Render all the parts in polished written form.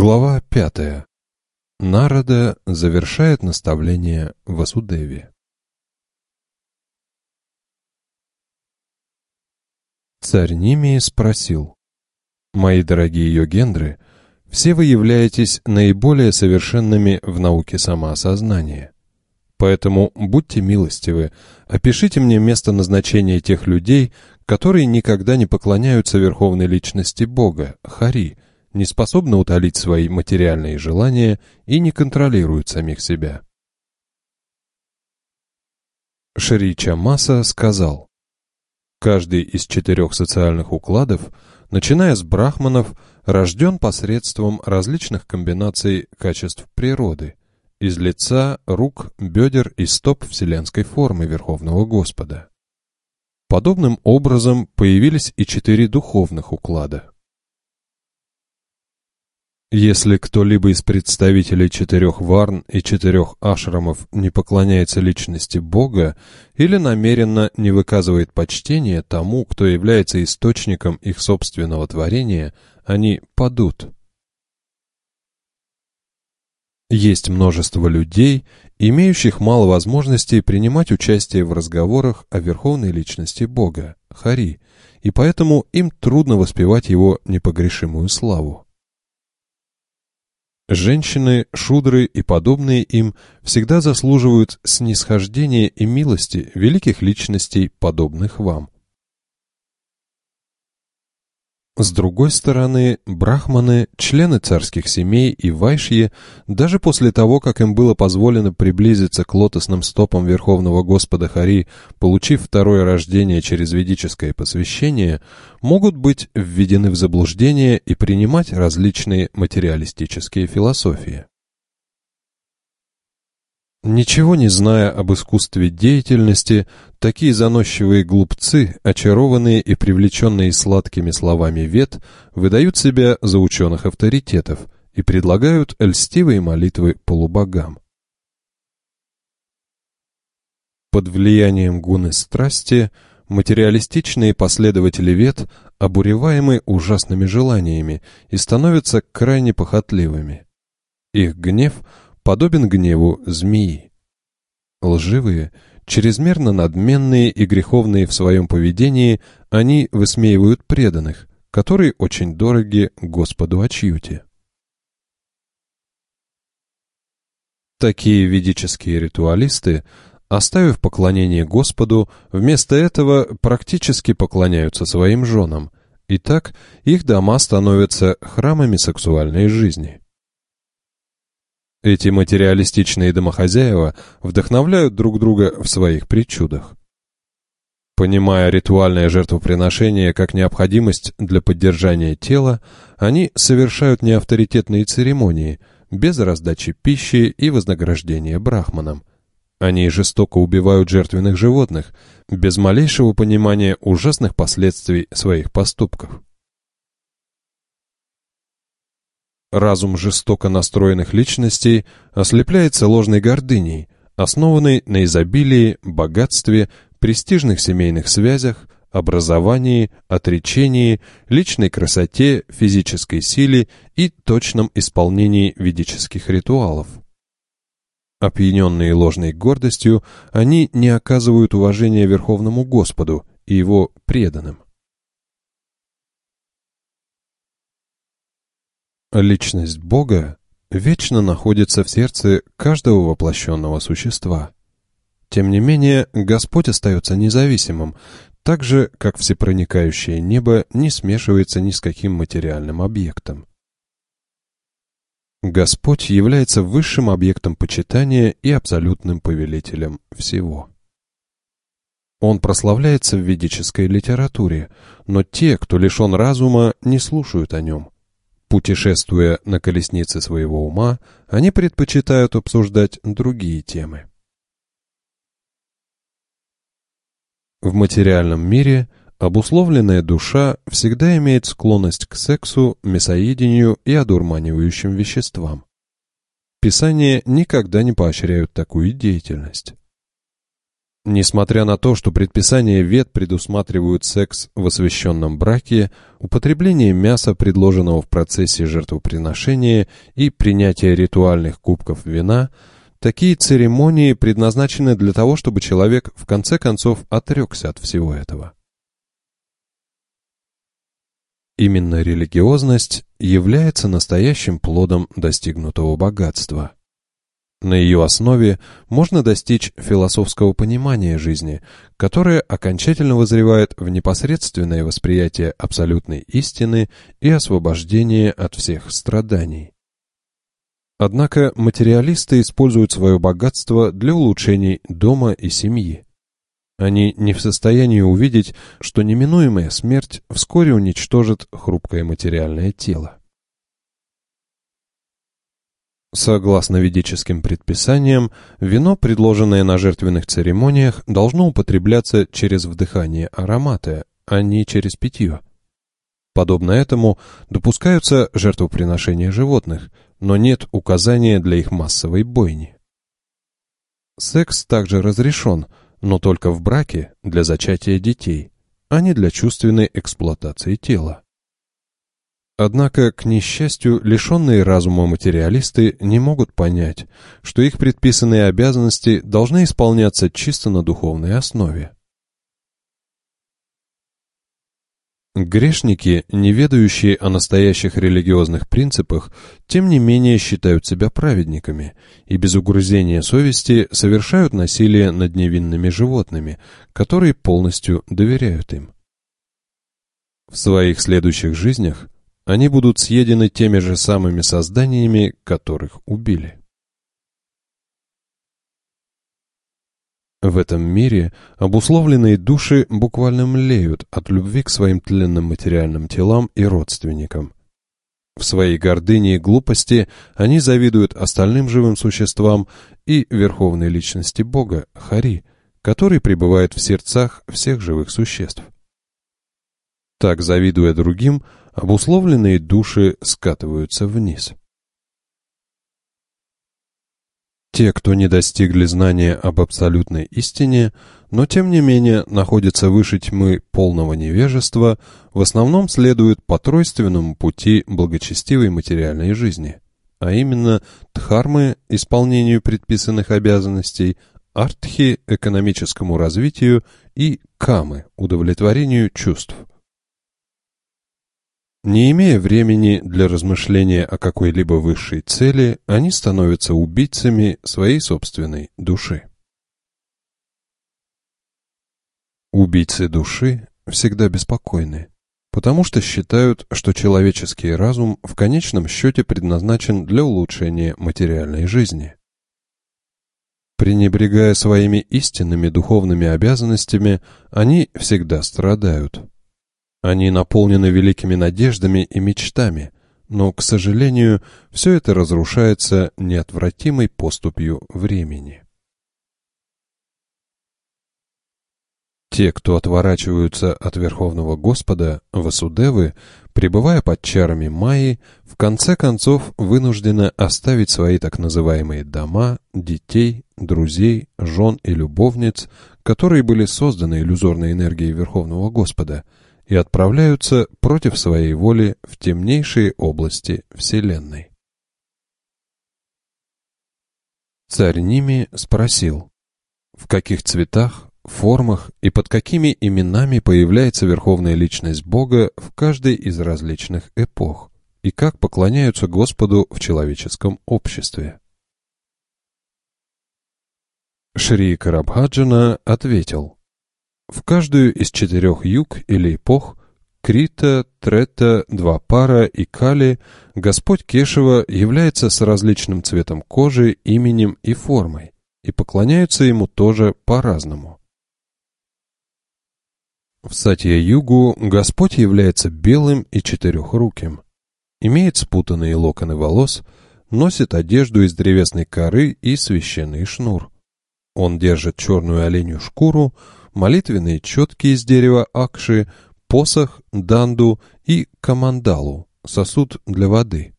Глава 5. Нарада завершает наставление Васудеве. Царь Нимии спросил: «Мои дорогие йогендры, все вы являетесь наиболее совершенными в науке самоосознания. Поэтому будьте милостивы, опишите мне место назначения тех людей, которые никогда не поклоняются верховной личности Бога, Хари, не способны утолить свои материальные желания и не контролируют самих себя». Шри Чамаса сказал: «Каждый из 4 социальных укладов, начиная с брахманов, рожден посредством различных комбинаций качеств природы, из лица, рук, бедер и стоп вселенской формы Верховного Господа. Подобным образом появились и 4 духовных уклада. Если кто-либо из представителей 4 варн и 4 ашрамов не поклоняется личности Бога или намеренно не выказывает почтения тому, кто является источником их собственного творения, они падут. Есть множество людей, имеющих мало возможностей принимать участие в разговорах о верховной личности Бога, Хари, и поэтому им трудно воспевать его непогрешимую славу. Женщины, шудры и подобные им всегда заслуживают снисхождения и милости великих личностей, подобных вам. С другой стороны, брахманы, члены царских семей и вайшьи, даже после того, как им было позволено приблизиться к лотосным стопам Верховного Господа Хари, получив второе рождение через ведическое посвящение, могут быть введены в заблуждение и принимать различные материалистические философии. Ничего не зная об искусстве деятельности, такие заносчивые глупцы, очарованные и привлеченные сладкими словами вед, выдают себя за ученых-авторитетов и предлагают льстивые молитвы полубогам. Под влиянием гуны страсти материалистичные последователи вед обуреваемы ужасными желаниями и становятся крайне похотливыми. Их гнев подобен гневу змеи. Лживые, чрезмерно надменные и греховные в своем поведении, они высмеивают преданных, которые очень дороги Господу Ачьюте. Такие ведические ритуалисты, оставив поклонение Господу, вместо этого практически поклоняются своим женам, и так их дома становятся храмами сексуальной жизни. Эти материалистичные домохозяева вдохновляют друг друга в своих причудах. Понимая ритуальное жертвоприношение как необходимость для поддержания тела, они совершают неавторитетные церемонии, без раздачи пищи и вознаграждения брахманам. Они жестоко убивают жертвенных животных, без малейшего понимания ужасных последствий своих поступков. Разум жестоко настроенных личностей ослепляется ложной гордыней, основанной на изобилии, богатстве, престижных семейных связях, образовании, отречении, личной красоте, физической силе и точном исполнении ведических ритуалов. Опьяненные ложной гордостью, они не оказывают уважения Верховному Господу и его преданным. Личность Бога вечно находится в сердце каждого воплощенного существа. Тем не менее, Господь остается независимым, так же, как всепроникающее небо не смешивается ни с каким материальным объектом. Господь является высшим объектом почитания и абсолютным повелителем всего. Он прославляется в ведической литературе, но те, кто лишен разума, не слушают о нем. Путешествуя на колеснице своего ума, они предпочитают обсуждать другие темы. В материальном мире обусловленная душа всегда имеет склонность к сексу, мясоедению и одурманивающим веществам. Писания никогда не поощряют такую деятельность. Несмотря на то, что предписания Вед предусматривают секс в освященном браке, употребление мяса, предложенного в процессе жертвоприношения, и принятие ритуальных кубков вина, такие церемонии предназначены для того, чтобы человек в конце концов отрекся от всего этого. Именно религиозность является настоящим плодом достигнутого богатства. На ее основе можно достичь философского понимания жизни, которое окончательно вызревает в непосредственное восприятие абсолютной истины и освобождение от всех страданий. Однако материалисты используют свое богатство для улучшений дома и семьи. Они не в состоянии увидеть, что неминуемая смерть вскоре уничтожит хрупкое материальное тело. Согласно ведическим предписаниям, вино, предложенное на жертвенных церемониях, должно употребляться через вдыхание аромата, а не через питье. Подобно этому допускаются жертвоприношения животных, но нет указания для их массовой бойни. Секс также разрешен, но только в браке для зачатия детей, а не для чувственной эксплуатации тела. Однако, к несчастью, лишенные разума материалисты не могут понять, что их предписанные обязанности должны исполняться чисто на духовной основе. Грешники, не ведающие о настоящих религиозных принципах, тем не менее считают себя праведниками и без угрызения совести совершают насилие над невинными животными, которые полностью доверяют им. В своих следующих жизнях они будут съедены теми же самыми созданиями, которых убили. В этом мире обусловленные души буквально млеют от любви к своим тленным материальным телам и родственникам. В своей гордыне и глупости они завидуют остальным живым существам и верховной личности Бога, Хари, который пребывает в сердцах всех живых существ. Так, завидуя другим, обусловленные души скатываются вниз. Те, кто не достигли знания об абсолютной истине, но тем не менее находятся выше тьмы полного невежества, в основном следуют по тройственному пути благочестивой материальной жизни, а именно дхармы – исполнению предписанных обязанностей, артхи – экономическому развитию и камы – удовлетворению чувств. Не имея времени для размышления о какой-либо высшей цели, они становятся убийцами своей собственной души. Убийцы души всегда беспокойны, потому что считают, что человеческий разум в конечном счете предназначен для улучшения материальной жизни. Пренебрегая своими истинными духовными обязанностями, они всегда страдают. Они наполнены великими надеждами и мечтами, но, к сожалению, все это разрушается неотвратимой поступью времени. Те, кто отворачиваются от Верховного Господа, Васудевы, пребывая под чарами Майи, в конце концов вынуждены оставить свои так называемые дома, детей, друзей, жен и любовниц, которые были созданы иллюзорной энергией Верховного Господа, и отправляются против своей воли в темнейшие области Вселенной. Царь Ними спросил, в каких цветах, формах и под какими именами появляется Верховная Личность Бога в каждой из различных эпох, и как поклоняются Господу в человеческом обществе. Шри Карабхаджана ответил, в каждую из 4 юг или эпох Крита, Трета, Двапара и Кали Господь Кешава является с различным цветом кожи, именем и формой, и поклоняются Ему тоже по-разному. В Сатья-югу Господь является белым и четырехруким, имеет спутанные локоны волос, носит одежду из древесной коры и священный шнур. Он держит черную оленью шкуру, молитвенные четки из дерева акши, посох, данду и камандалу, сосуд для воды.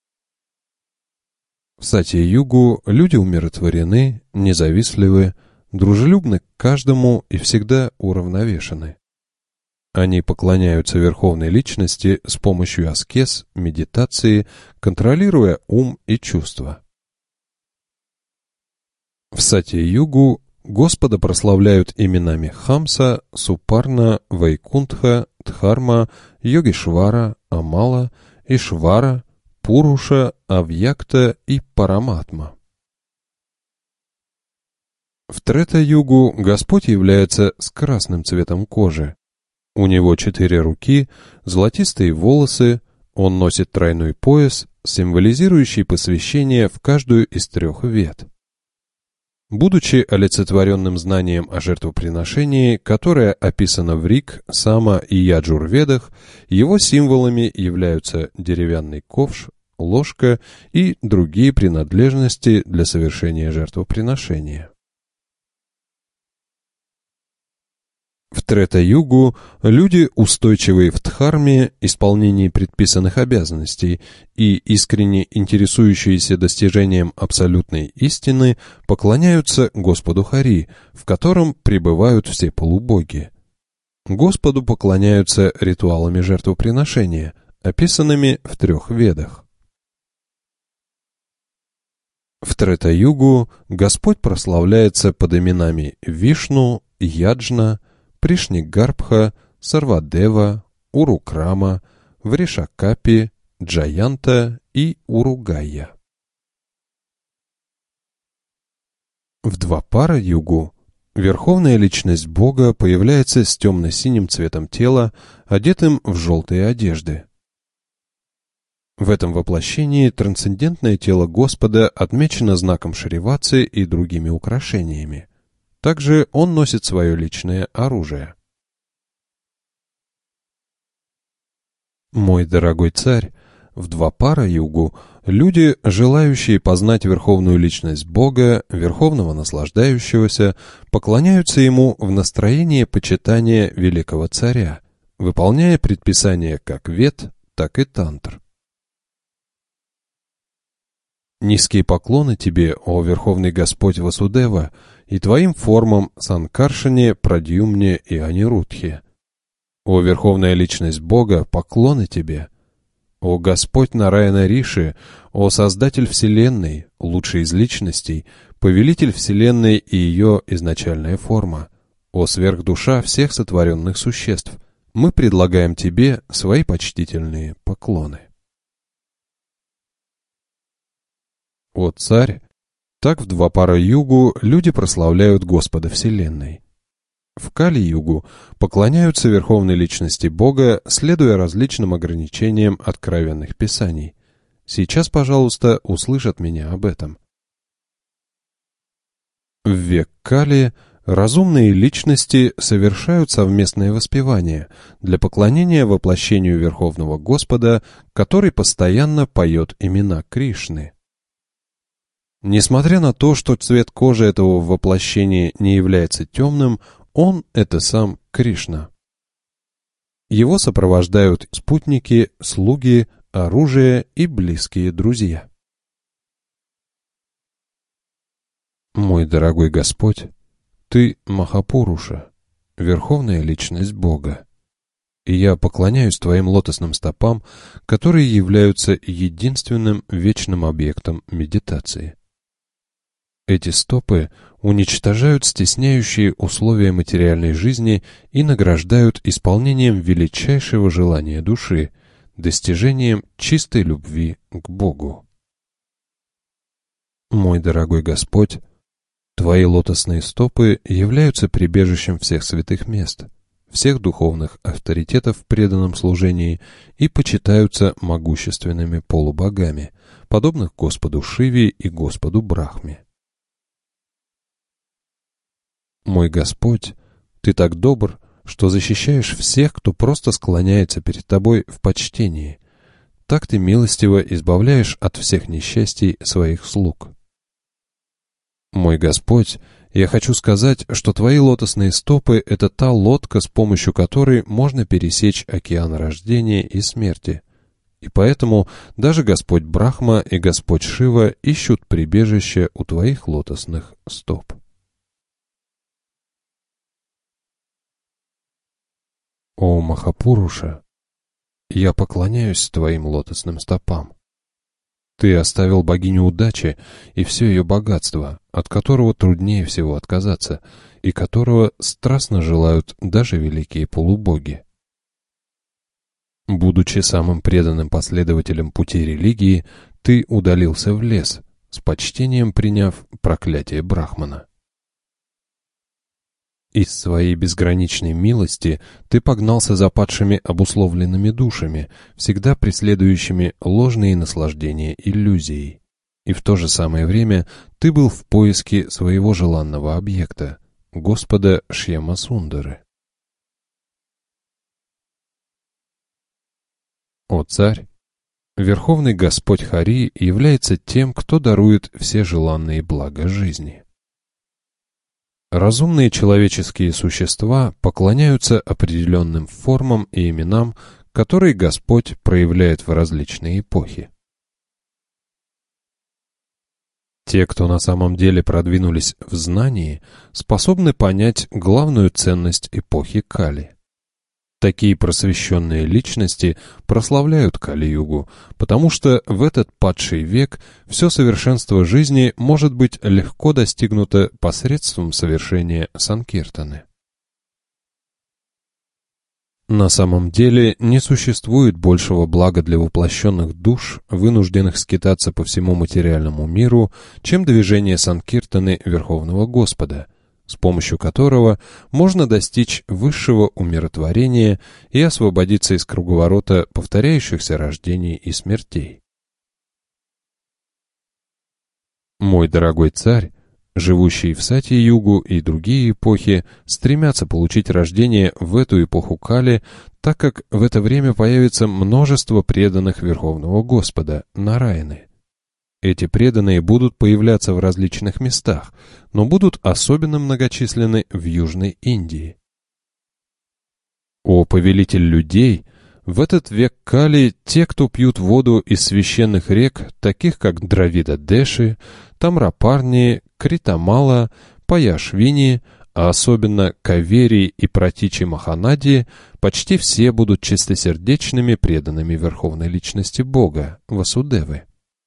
В Сатья-югу люди умиротворены, независтливы, дружелюбны к каждому и всегда уравновешены. Они поклоняются Верховной Личности с помощью аскез, медитации, контролируя ум и чувства. В Сатья-югу Господа прославляют именами Хамса, Супарна, Вайкунтха, Дхарма, Йогишвара, Амала, Ишвара, Пуруша, Авьякта и Параматма. В Трета-югу Господь является с красным цветом кожи. У него 4 руки, золотистые волосы, он носит тройной пояс, символизирующий посвящение в каждую из 3 вед. Будучи олицетворенным знанием о жертвоприношении, которое описано в Риг, Сама и Яджур-ведах, его символами являются деревянный ковш, ложка и другие принадлежности для совершения жертвоприношения. В Трета-югу люди, устойчивые в дхарме, исполнении предписанных обязанностей и искренне интересующиеся достижением абсолютной истины, поклоняются Господу Хари, в котором пребывают все полубоги. Господу поклоняются ритуалами жертвоприношения, описанными в 3 ведах. В Трета-югу Господь прославляется под именами Вишну, Яджна, Пришнигарбха, Сарвадева, Урукрама, Вришакапи, Джаянта и Уругая. В Двапара-югу Верховная Личность Бога появляется с темно-синим цветом тела, одетым в желтые одежды. В этом воплощении трансцендентное тело Господа отмечено знаком Шриватсы и другими украшениями. Также он носит свое личное оружие. Мой дорогой царь, в Двапара-югу люди, желающие познать Верховную Личность Бога, Верховного Наслаждающегося, поклоняются Ему в настроении почитания Великого Царя, выполняя предписания как вед, так и тантр. Низкие поклоны Тебе, о Верховный Господь Васудева, и Твоим формам Санкаршане, Прадьюмне и Анирудхе. О Верховная Личность Бога, поклоны Тебе! О Господь Нараяна Риши, о Создатель Вселенной, лучший из личностей, Повелитель Вселенной и ее изначальная форма, о Сверхдуша всех сотворенных существ, мы предлагаем Тебе свои почтительные поклоны. О Царь! Так в Двапара-югу люди прославляют Господа Вселенной. В Кали-югу поклоняются Верховной Личности Бога, следуя различным ограничениям откровенных писаний. Сейчас, пожалуйста, услышь от меня об этом. В век Кали разумные личности совершают совместное воспевание для поклонения воплощению Верховного Господа, который постоянно поет имена Кришны. Несмотря на то, что цвет кожи этого воплощения не является темным, он — это сам Кришна. Его сопровождают спутники, слуги, оружие и близкие друзья. Мой дорогой Господь, Ты Махапуруша, Верховная Личность Бога, и я поклоняюсь Твоим лотосным стопам, которые являются единственным вечным объектом медитации. Эти стопы уничтожают стесняющие условия материальной жизни и награждают исполнением величайшего желания души, достижением чистой любви к Богу. Мой дорогой Господь, Твои лотосные стопы являются прибежищем всех святых мест, всех духовных авторитетов в преданном служении и почитаются могущественными полубогами, подобных Господу Шиве и Господу Брахме. Мой Господь, Ты так добр, что защищаешь всех, кто просто склоняется перед Тобой в почтении. Так Ты милостиво избавляешь от всех несчастий своих слуг. Мой Господь, я хочу сказать, что Твои лотосные стопы — это та лодка, с помощью которой можно пересечь океан рождения и смерти. И поэтому даже Господь Брахма и Господь Шива ищут прибежище у Твоих лотосных стоп. О Махапуруша, я поклоняюсь твоим лотосным стопам. Ты оставил богиню удачи и все ее богатство, от которого труднее всего отказаться, и которого страстно желают даже великие полубоги. Будучи самым преданным последователем пути религии, ты удалился в лес, с почтением приняв проклятие Брахмана. Из своей безграничной милости ты погнался за падшими обусловленными душами, всегда преследующими ложные наслаждения иллюзией. И в то же самое время ты был в поиске своего желанного объекта, Господа Шьямасундары. О царь! Верховный Господь Хари является тем, кто дарует все желанные блага жизни. Разумные человеческие существа поклоняются определенным формам и именам, которые Господь проявляет в различные эпохи. Те, кто на самом деле продвинулись в знании, способны понять главную ценность эпохи Кали. Такие просвещенные личности прославляют Кали-югу, потому что в этот падший век все совершенство жизни может быть легко достигнуто посредством совершения санкиртаны. На самом деле не существует большего блага для воплощенных душ, вынужденных скитаться по всему материальному миру, чем движение санкиртаны Верховного Господа, с помощью которого можно достичь высшего умиротворения и освободиться из круговорота повторяющихся рождений и смертей. Мой дорогой царь, живущие в Сати-югу и другие эпохи, стремятся получить рождение в эту эпоху Кали, так как в это время появится множество преданных Верховного Господа, Нараяны. Эти преданные будут появляться в различных местах, но будут особенно многочисленны в Южной Индии. О повелитель людей! В этот век Кали те, кто пьют воду из священных рек, таких как Дравида-Деши, Тамрапарни, Критамала, Паяшвини, а особенно Кавери и Пратичи Маханади, почти все будут чистосердечными преданными Верховной Личности Бога, Васудевы.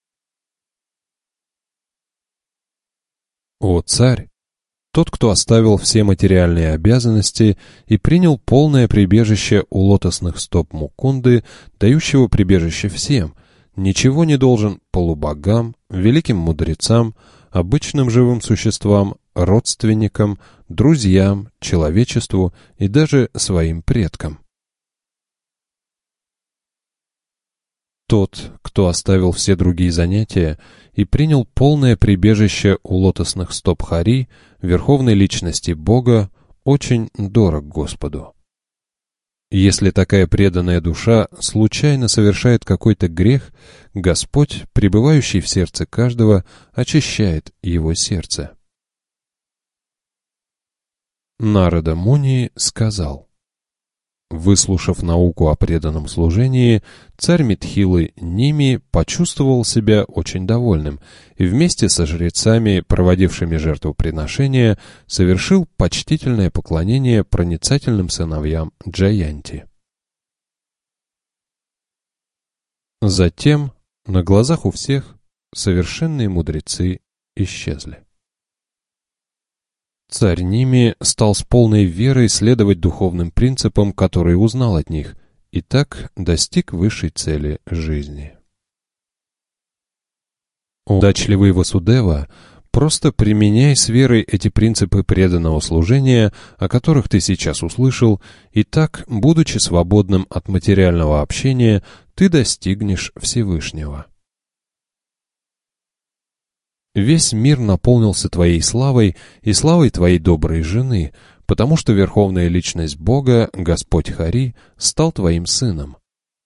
О царь! Тот, кто оставил все материальные обязанности и принял полное прибежище у лотосных стоп Мукунды, дающего прибежище всем, ничего не должен полубогам, великим мудрецам, обычным живым существам, родственникам, друзьям, человечеству и даже своим предкам. Тот, кто оставил все другие занятия и принял полное прибежище у лотосных стоп Хари, Верховной Личности Бога, очень дорог Господу. Если такая преданная душа случайно совершает какой-то грех, Господь, пребывающий в сердце каждого, очищает его сердце. Нарада Муни сказал: выслушав науку о преданном служении, царь Митхилы Ними почувствовал себя очень довольным и вместе со жрецами, проводившими жертвоприношения, совершил почтительное поклонение проницательным сыновьям Джаянти. Затем, на глазах у всех, совершенные мудрецы исчезли. Царь Ними стал с полной верой следовать духовным принципам, которые узнал от них, и так достиг высшей цели жизни. Удачливый Васудева, просто применяй с верой эти принципы преданного служения, о которых ты сейчас услышал, и так, будучи свободным от материального общения, ты достигнешь Всевышнего. Весь мир наполнился твоей славой и славой твоей доброй жены, потому что Верховная Личность Бога, Господь Хари, стал твоим сыном.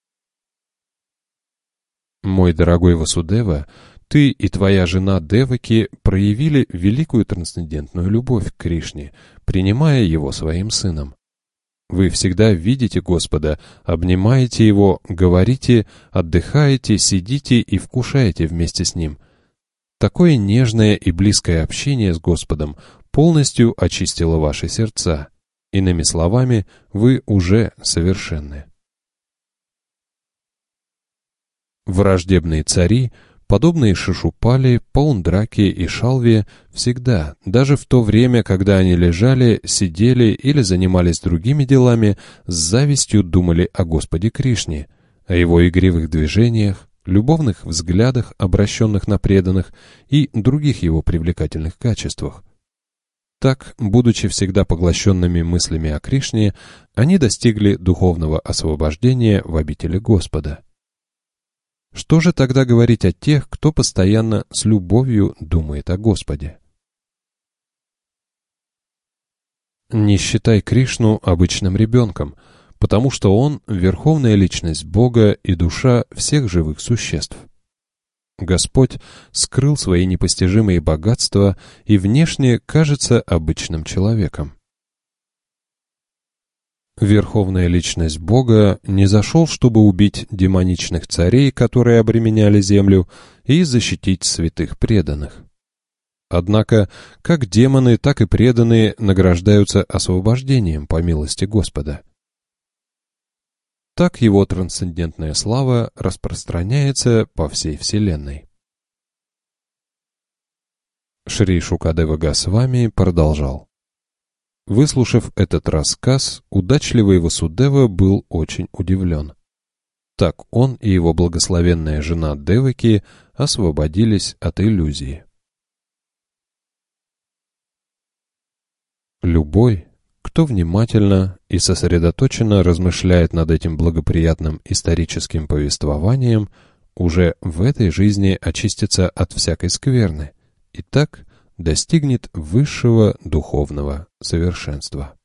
Мой дорогой Васудева, ты и твоя жена Деваки проявили великую трансцендентную любовь к Кришне, принимая его своим сыном. Вы всегда видите Господа, обнимаете Его, говорите, отдыхаете, сидите и вкушаете вместе с Ним. Такое нежное и близкое общение с Господом полностью очистило ваши сердца. Иными словами, вы уже совершенны. Враждебные цари, подобные Шишупали, Паундраке и Шалве, всегда, даже в то время, когда они лежали, сидели или занимались другими делами, с завистью думали о Господе Кришне, о его игривых движениях, любовных взглядах, обращенных на преданных, и других его привлекательных качествах. Так, будучи всегда поглощенными мыслями о Кришне, они достигли духовного освобождения в обители Господа. Что же тогда говорить о тех, кто постоянно с любовью думает о Господе? Не считай Кришну обычным ребенком, потому что он — верховная личность Бога и душа всех живых существ. Господь скрыл свои непостижимые богатства и внешне кажется обычным человеком. Верховная личность Бога не зашел, чтобы убить демоничных царей, которые обременяли землю, и защитить святых преданных. Однако, как демоны, так и преданные награждаются освобождением по милости Господа. Так его трансцендентная слава распространяется по всей Вселенной. Шри Шукадева Госвами продолжал. Выслушав этот рассказ, удачливый Васудева был очень удивлен. Так он и его благословенная жена Деваки освободились от иллюзии. Любой, кто внимательно и сосредоточенно размышляет над этим благоприятным историческим повествованием, уже в этой жизни очистится от всякой скверны и так достигнет высшего духовного совершенства.